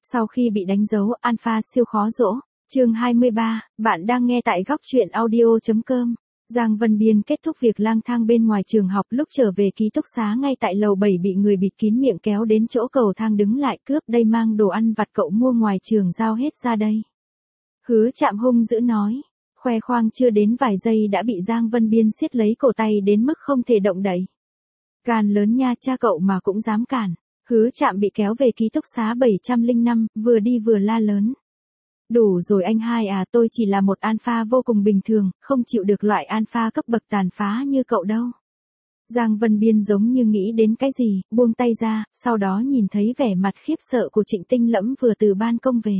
Sau khi bị đánh dấu, Alpha siêu khó dỗ. Chương 23, bạn đang nghe tại góc truyện audio.com. Giang Vân Biên kết thúc việc lang thang bên ngoài trường học, lúc trở về ký túc xá ngay tại lầu 7 bị người bịt kín miệng kéo đến chỗ cầu thang đứng lại cướp, đây mang đồ ăn vặt cậu mua ngoài trường giao hết ra đây. Hứa Trạm hung dữ nói, khoe khoang chưa đến vài giây đã bị Giang Vân Biên siết lấy cổ tay đến mức không thể động đậy. Gan lớn nha, cha cậu mà cũng dám cản. Hứa Trạm bị kéo về ký túc xá 705, vừa đi vừa la lớn. Đủ rồi anh hai à, tôi chỉ là một alpha vô cùng bình thường, không chịu được loại alpha cấp bậc tàn phá như cậu đâu. Giang Vân Biên giống như nghĩ đến cái gì, buông tay ra, sau đó nhìn thấy vẻ mặt khiếp sợ của Trịnh Tinh Lẫm vừa từ ban công về.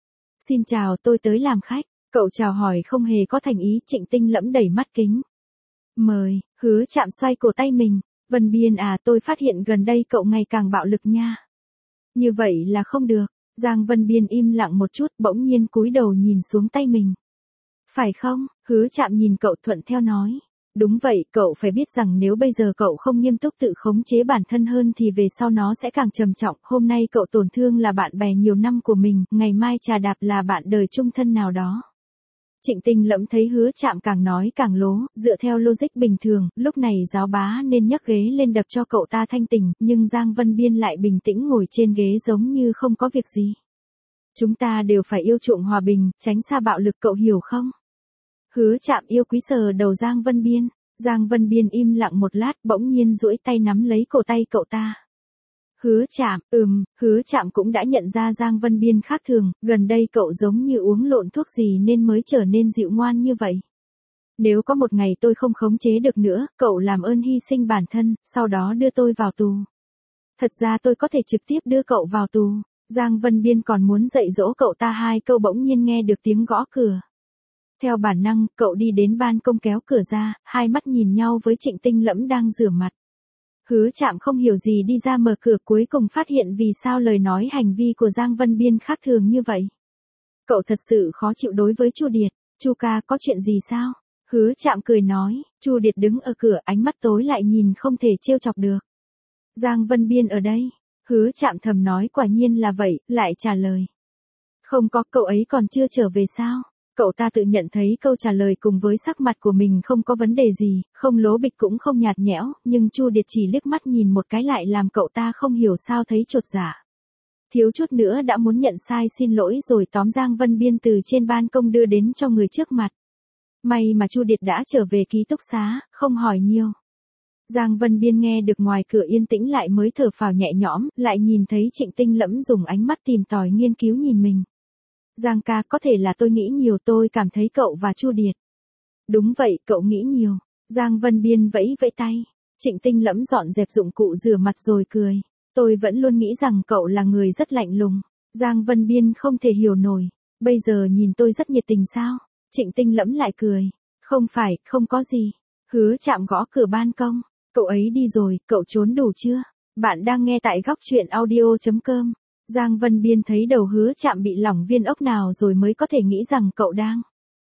Xin chào, tôi tới làm khách. Cậu chào hỏi không hề có thành ý, Trịnh Tinh Lẫm đẩy mắt kính. Mời. Hứa Trạm xoay cổ tay mình. Vân Biên à, tôi phát hiện gần đây cậu ngày càng bạo lực nha. Như vậy là không được. Giang Vân Biên im lặng một chút, bỗng nhiên cúi đầu nhìn xuống tay mình. Phải không? Hứa Trạm nhìn cậu thuận theo nói. Đúng vậy, cậu phải biết rằng nếu bây giờ cậu không nghiêm túc tự khống chế bản thân hơn thì về sau nó sẽ càng trầm trọng. Hôm nay cậu tổn thương là bạn bè nhiều năm của mình, ngày mai trà đạp là bạn đời chung thân nào đó. Trịnh Tinh Lẫm thấy Hứa Trạm càng nói càng lố, dựa theo logic bình thường, lúc này giáo bá nên nhấc ghế lên đập cho cậu ta thanh tỉnh, nhưng Giang Vân Biên lại bình tĩnh ngồi trên ghế giống như không có việc gì. Chúng ta đều phải yêu chuộng hòa bình, tránh xa bạo lực, cậu hiểu không? Hứa Trạm yêu quý sờ đầu Giang Vân Biên. Giang Vân Biên im lặng một lát, bỗng nhiên duỗi tay nắm lấy cổ tay cậu ta. Hứa Trạm, Hứa Trạm cũng đã nhận ra Giang Vân Biên khác thường, gần đây cậu giống như uống lộn thuốc gì nên mới trở nên dịu ngoan như vậy. Nếu có một ngày tôi không khống chế được nữa, cậu làm ơn hy sinh bản thân, sau đó đưa tôi vào tù. Thật ra tôi có thể trực tiếp đưa cậu vào tù. Giang Vân Biên còn muốn dạy dỗ cậu ta hai câu, bỗng nhiên nghe được tiếng gõ cửa. Theo bản năng, cậu đi đến ban công kéo cửa ra, hai mắt nhìn nhau với Trịnh Tinh Lẫm đang rửa mặt. Hứa Trạm không hiểu gì đi ra mở cửa, cuối cùng phát hiện vì sao lời nói hành vi của Giang Vân Biên khác thường như vậy. Cậu thật sự khó chịu đối với Chu Điệt. Chu ca, có chuyện gì sao? Hứa Trạm cười nói. Chu Điệt đứng ở cửa, ánh mắt tối lại nhìn không thể trêu chọc được. Giang Vân Biên ở đây. Hứa Trạm thầm nói quả nhiên là vậy, lại trả lời. Không có, cậu ấy còn chưa trở về sao? Cậu ta tự nhận thấy câu trả lời cùng với sắc mặt của mình không có vấn đề gì, không lố bịch cũng không nhạt nhẽo, nhưng Chu Điệt chỉ liếc mắt nhìn một cái lại làm cậu ta không hiểu sao thấy chột dạ. Thiếu chút nữa đã muốn nhận sai xin lỗi rồi tóm Giang Vân Biên từ trên ban công đưa đến cho người trước mặt. May mà Chu Điệt đã trở về ký túc xá, không hỏi nhiều. Giang Vân Biên nghe được ngoài cửa yên tĩnh lại mới thở phào nhẹ nhõm, lại nhìn thấy Trịnh Tinh Lẫm dùng ánh mắt tìm tòi nghiên cứu nhìn mình. Giang ca, có thể là tôi nghĩ nhiều, tôi cảm thấy cậu và Chu Điệt. Đúng vậy, cậu nghĩ nhiều. Giang Vân Biên vẫy vẫy tay. Trịnh Tinh Lẫm dọn dẹp dụng cụ rửa mặt rồi cười. Tôi vẫn luôn nghĩ rằng cậu là người rất lạnh lùng. Giang Vân Biên không thể hiểu nổi. Bây giờ nhìn tôi rất nhiệt tình sao? Trịnh Tinh Lẫm lại cười. Không phải, không có gì. Hứa Trạm gõ cửa ban công. Cậu ấy đi rồi, cậu trốn đủ chưa? Bạn đang nghe tại góc truyện audio.com. Giang Vân Biên thấy đầu Hứa Trạm bị lỏng viên ốc nào rồi mới có thể nghĩ rằng cậu đang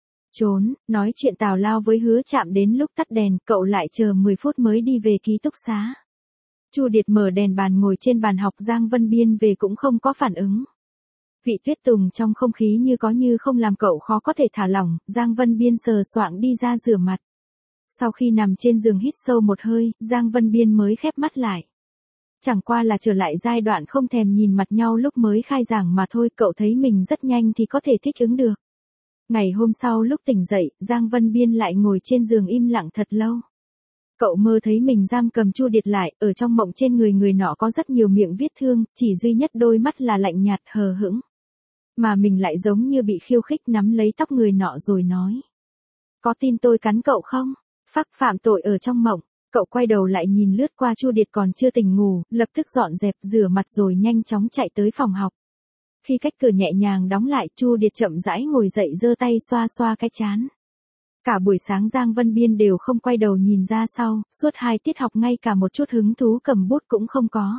trốn, nói chuyện tào lao với Hứa Trạm đến lúc tắt đèn, cậu lại chờ 10 phút mới đi về ký túc xá. Chu Điệt mở đèn bàn ngồi trên bàn học, Giang Vân Biên về cũng không có phản ứng. Vị tuyết tùng trong không khí như có như không làm cậu khó có thể thả lỏng, Giang Vân Biên sờ soạng đi ra rửa mặt. Sau khi nằm trên giường hít sâu một hơi, Giang Vân Biên mới khép mắt lại. Chẳng qua là trở lại giai đoạn không thèm nhìn mặt nhau lúc mới khai giảng mà thôi, cậu thấy mình rất nhanh thì có thể thích ứng được. Ngày hôm sau lúc tỉnh dậy, Giang Vân Biên lại ngồi trên giường im lặng thật lâu. Cậu mơ thấy mình giam cầm Chu Điệt lại, ở trong mộng trên người người nọ có rất nhiều miệng vết thương, chỉ duy nhất đôi mắt là lạnh nhạt hờ hững. Mà mình lại giống như bị khiêu khích nắm lấy tóc người nọ rồi nói. Có tin tôi cắn cậu không? Phác phạm tội ở trong mộng. Cậu quay đầu lại nhìn lướt qua Chu Điệt còn chưa tỉnh ngủ, lập tức dọn dẹp rửa mặt rồi nhanh chóng chạy tới phòng học. Khi cách cửa nhẹ nhàng đóng lại, Chu Điệt chậm rãi ngồi dậy giơ tay xoa xoa cái trán. Cả buổi sáng Giang Vân Biên đều không quay đầu nhìn ra sau, suốt 2 tiết học ngay cả một chút hứng thú cầm bút cũng không có.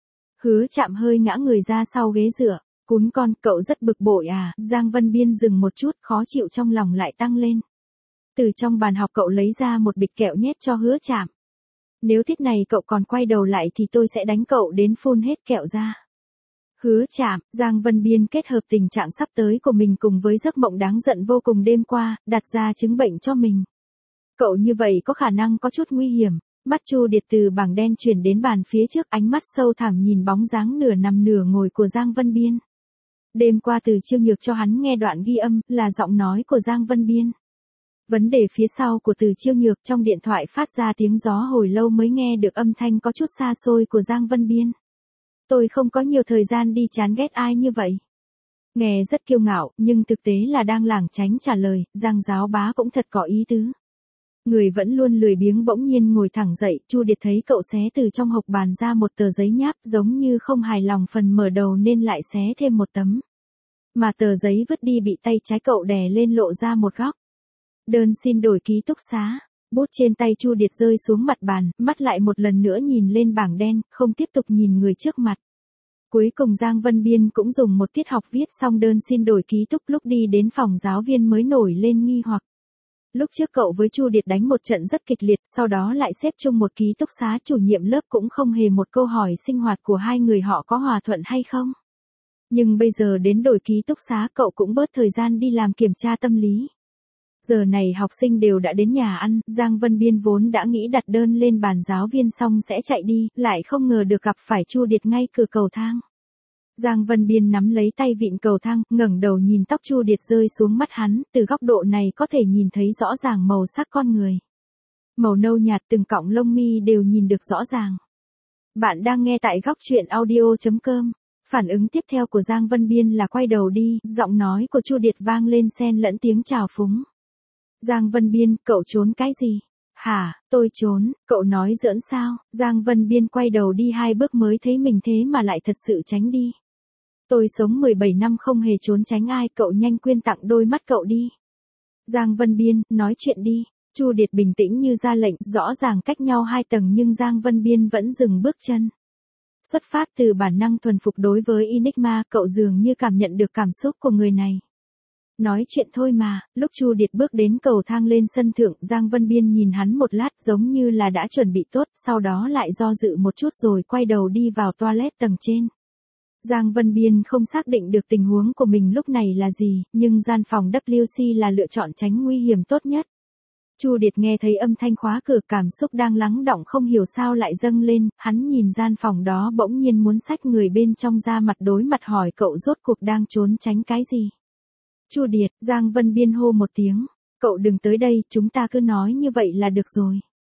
Hứa Trạm hơi ngã người ra sau ghế dựa. Cún con, cậu rất bực bội à? Giang Vân Biên dừng một chút, khó chịu trong lòng lại tăng lên. Từ trong bàn học cậu lấy ra một bịch kẹo nhét cho Hứa Trạm. Nếu tiết này cậu còn quay đầu lại thì tôi sẽ đánh cậu đến phun hết kẹo ra. Hứa Trạm, Giang Vân Biên kết hợp tình trạng sắp tới của mình cùng với giấc mộng đáng giận vô cùng đêm qua, đặt ra chứng bệnh cho mình. Cậu như vậy có khả năng có chút nguy hiểm. Mắt Chu Điệt từ bảng đen chuyển đến bàn phía trước, ánh mắt sâu thẳm nhìn bóng dáng nửa nằm nửa ngồi của Giang Vân Biên. Đêm qua Từ Chiêu Nhược cho hắn nghe đoạn ghi âm, là giọng nói của Giang Vân Biên. Vấn đề phía sau của Từ Chiêu Nhược, trong điện thoại phát ra tiếng gió hồi lâu mới nghe được âm thanh có chút xa xôi của Giang Vân Biên. Tôi không có nhiều thời gian đi chán ghét ai như vậy. Nghe rất kiêu ngạo, nhưng thực tế là đang lảng tránh trả lời, Giang giáo bá cũng thật có ý tứ. Người vẫn luôn lười biếng bỗng nhiên ngồi thẳng dậy, Chu Điệt thấy cậu xé từ trong hộc bàn ra một tờ giấy nháp, giống như không hài lòng phần mở đầu nên lại xé thêm một tấm. Mà tờ giấy vứt đi bị tay trái cậu đè lên lộ ra một góc. Đơn xin đổi ký túc xá. Bút trên tay Chu Điệt rơi xuống mặt bàn, mắt lại một lần nữa nhìn lên bảng đen, không tiếp tục nhìn người trước mặt. Cuối cùng Giang Vân Biên cũng dùng một tiết học viết xong đơn xin đổi ký túc, lúc đi đến phòng giáo viên mới nổi lên nghi hoặc. Lúc trước cậu với Chu Điệt đánh một trận rất kịch liệt, sau đó lại xếp chung một ký túc xá, chủ nhiệm lớp cũng không hề một câu hỏi sinh hoạt của hai người họ có hòa thuận hay không. Nhưng bây giờ đến đổi ký túc xá, cậu cũng bớt thời gian đi làm kiểm tra tâm lý. Giờ này học sinh đều đã đến nhà ăn, Giang Vân Biên vốn đã nghĩ đặt đơn lên bàn giáo viên xong sẽ chạy đi, lại không ngờ được gặp phải Chu Điệt ngay cửa cầu thang. Giang Vân Biên nắm lấy tay vịn cầu thang, ngẩng đầu nhìn tóc Chu Điệt rơi xuống mắt hắn, từ góc độ này có thể nhìn thấy rõ ràng màu sắc con người. Màu nâu nhạt, từng cọng lông mi đều nhìn được rõ ràng. Bạn đang nghe tại góc truyện audio.com. Phản ứng tiếp theo của Giang Vân Biên là quay đầu đi, giọng nói của Chu Điệt vang lên xen lẫn tiếng trào phúng. Giang Vân Biên, cậu trốn cái gì? Hả, tôi trốn, cậu nói giỡn sao? Giang Vân Biên quay đầu đi 2 bước mới thấy mình thế mà lại thật sự tránh đi. Tôi sống 17 năm không hề trốn tránh ai, cậu nhanh quyên tặng đôi mắt cậu đi. Giang Vân Biên, nói chuyện đi. Chu Điệt bình tĩnh như ra lệnh, rõ ràng cách nhau 2 tầng nhưng Giang Vân Biên vẫn dừng bước chân. Xuất phát từ bản năng thuần phục đối với Enigma, cậu dường như cảm nhận được cảm xúc của người này. Nói chuyện thôi mà. Lúc Chu Điệt bước đến cầu thang lên sân thượng, Giang Vân Biên nhìn hắn một lát giống như là đã chuẩn bị tốt, sau đó lại do dự một chút rồi quay đầu đi vào toilet tầng trên. Giang Vân Biên không xác định được tình huống của mình lúc này là gì, nhưng gian phòng WC là lựa chọn tránh nguy hiểm tốt nhất. Chu Điệt nghe thấy âm thanh khóa cửa, cảm xúc đang lắng đọng không hiểu sao lại dâng lên, hắn nhìn gian phòng đó bỗng nhiên muốn xách người bên trong ra mặt đối mặt hỏi cậu rốt cuộc đang trốn tránh cái gì. Chu Điệt, Giang Vân Biên hô một tiếng, cậu đừng tới đây, chúng ta cứ nói như vậy là được rồi.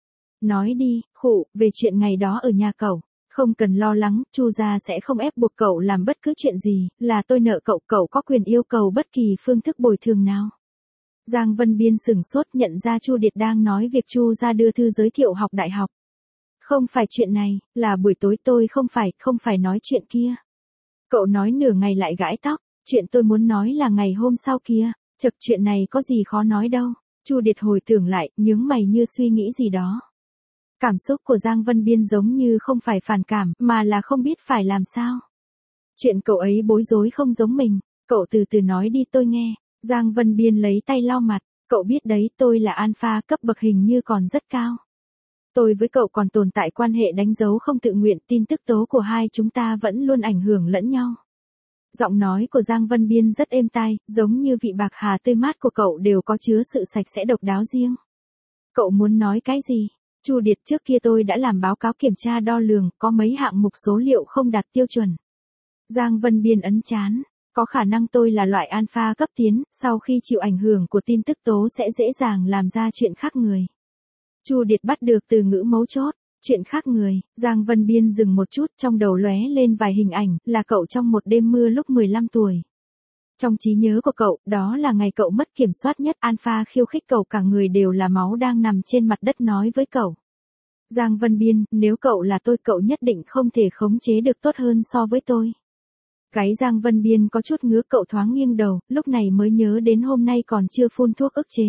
Nói đi, khụ, về chuyện ngày đó ở nhà cậu. Không cần lo lắng, Chu gia sẽ không ép buộc cậu làm bất cứ chuyện gì, là tôi nợ cậu, cậu có quyền yêu cầu bất kỳ phương thức bồi thường nào. Giang Vân Biên sửng sốt, nhận ra Chu Điệt đang nói việc Chu gia đưa thư giới thiệu học đại học. Không phải chuyện này, là buổi tối tôi không phải nói chuyện kia. Cậu nói nửa ngày lại gãi tóc, chuyện tôi muốn nói là ngày hôm sau kia, chật chuyện này có gì khó nói đâu. Chu Điệt hồi tưởng lại, nhướng mày như suy nghĩ gì đó. Cảm xúc của Giang Vân Biên giống như không phải phản cảm, mà là không biết phải làm sao. Chuyện cậu ấy bối rối không giống mình, cậu từ từ nói đi tôi nghe. Giang Vân Biên lấy tay lau mặt, cậu biết đấy, tôi là alpha, cấp bậc hình như còn rất cao. Tôi với cậu còn tồn tại quan hệ đánh dấu không tự nguyện, tin tức tố của hai chúng ta vẫn luôn ảnh hưởng lẫn nhau. Giọng nói của Giang Vân Biên rất êm tai, giống như vị bạc hà tươi mát của cậu đều có chứa sự sạch sẽ độc đáo riêng. Cậu muốn nói cái gì? Chu Điệt, trước kia tôi đã làm báo cáo kiểm tra đo lường, có mấy hạng mục số liệu không đạt tiêu chuẩn. Giang Vân Biên ấn chán, có khả năng tôi là loại alpha cấp tiến, sau khi chịu ảnh hưởng của tin tức tố sẽ dễ dàng làm ra chuyện khác người. Chu Điệt bắt được từ ngữ mấu chốt, chuyện khác người. Giang Vân Biên dừng một chút, trong đầu lóe lên vài hình ảnh, là cậu trong một đêm mưa lúc 15 tuổi. Trong trí nhớ của cậu, đó là ngày cậu mất kiểm soát nhất, alpha khiêu khích cậu, cả người đều là máu đang nằm trên mặt đất nói với cậu. Giang Vân Biên, nếu cậu là tôi, cậu nhất định không thể khống chế được tốt hơn so với tôi. Gáy Giang Vân Biên có chút ngứa, cậu thoáng nghiêng đầu, lúc này mới nhớ đến hôm nay còn chưa phun thuốc ức chế.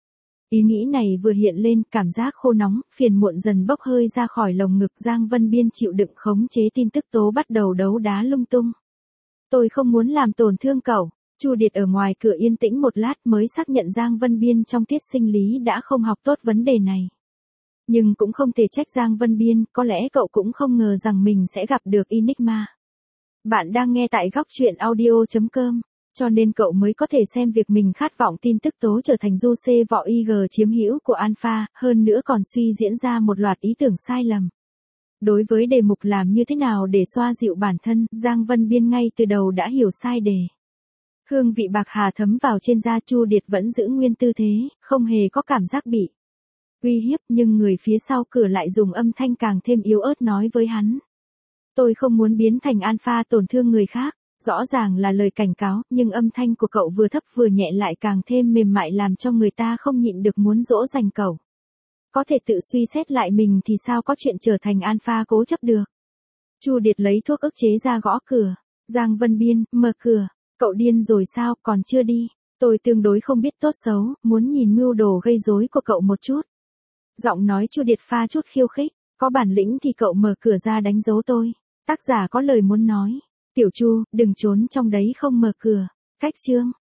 Ý nghĩ này vừa hiện lên, cảm giác khô nóng, phiền muộn dần bốc hơi ra khỏi lồng ngực. Giang Vân Biên chịu đựng khống chế tin tức tố bắt đầu đấu đá lung tung. Tôi không muốn làm tổn thương cậu. Chu Điệt ở ngoài cửa yên tĩnh một lát mới xác nhận Giang Vân Biên trong tiết sinh lý đã không học tốt vấn đề này. Nhưng cũng không thể trách Giang Vân Biên, có lẽ cậu cũng không ngờ rằng mình sẽ gặp được Enigma. Bạn đang nghe tại góc chuyện audio.com. Cho nên cậu mới có thể xem việc mình khát vọng tin tức tố trở thành du xê vọ IG chiếm hữu của Alpha, hơn nữa còn suy diễn ra một loạt ý tưởng sai lầm. Đối với đề mục làm như thế nào để xoa dịu bản thân, Giang Vân Biên ngay từ đầu đã hiểu sai đề. Hương vị bạc hà thấm vào trên da, Chu Điệt vẫn giữ nguyên tư thế, không hề có cảm giác bị uy hiếp, nhưng người phía sau cửa lại dùng âm thanh càng thêm yếu ớt nói với hắn. Tôi không muốn biến thành Alpha tổn thương người khác. Rõ ràng là lời cảnh cáo, nhưng âm thanh của cậu vừa thấp vừa nhẹ lại càng thêm mềm mại làm cho người ta không nhịn được muốn dỗ dành cậu. Có thể tự suy xét lại mình thì sao có chuyện trở thành Alpha cố chấp được. Chu Điệt lấy thuốc ức chế ra gõ cửa. Giang Vân Biên, mở cửa. Cậu điên rồi sao, còn chưa đi. Tôi tương đối không biết tốt xấu, muốn nhìn mưu đồ gây rối của cậu một chút. Giọng nói Chu Điệt pha chút khiêu khích. Có bản lĩnh thì cậu mở cửa ra đánh dấu tôi. Tác giả có lời muốn nói. Tiểu Chu, đừng trốn trong đấy không mở cửa. Cách chương.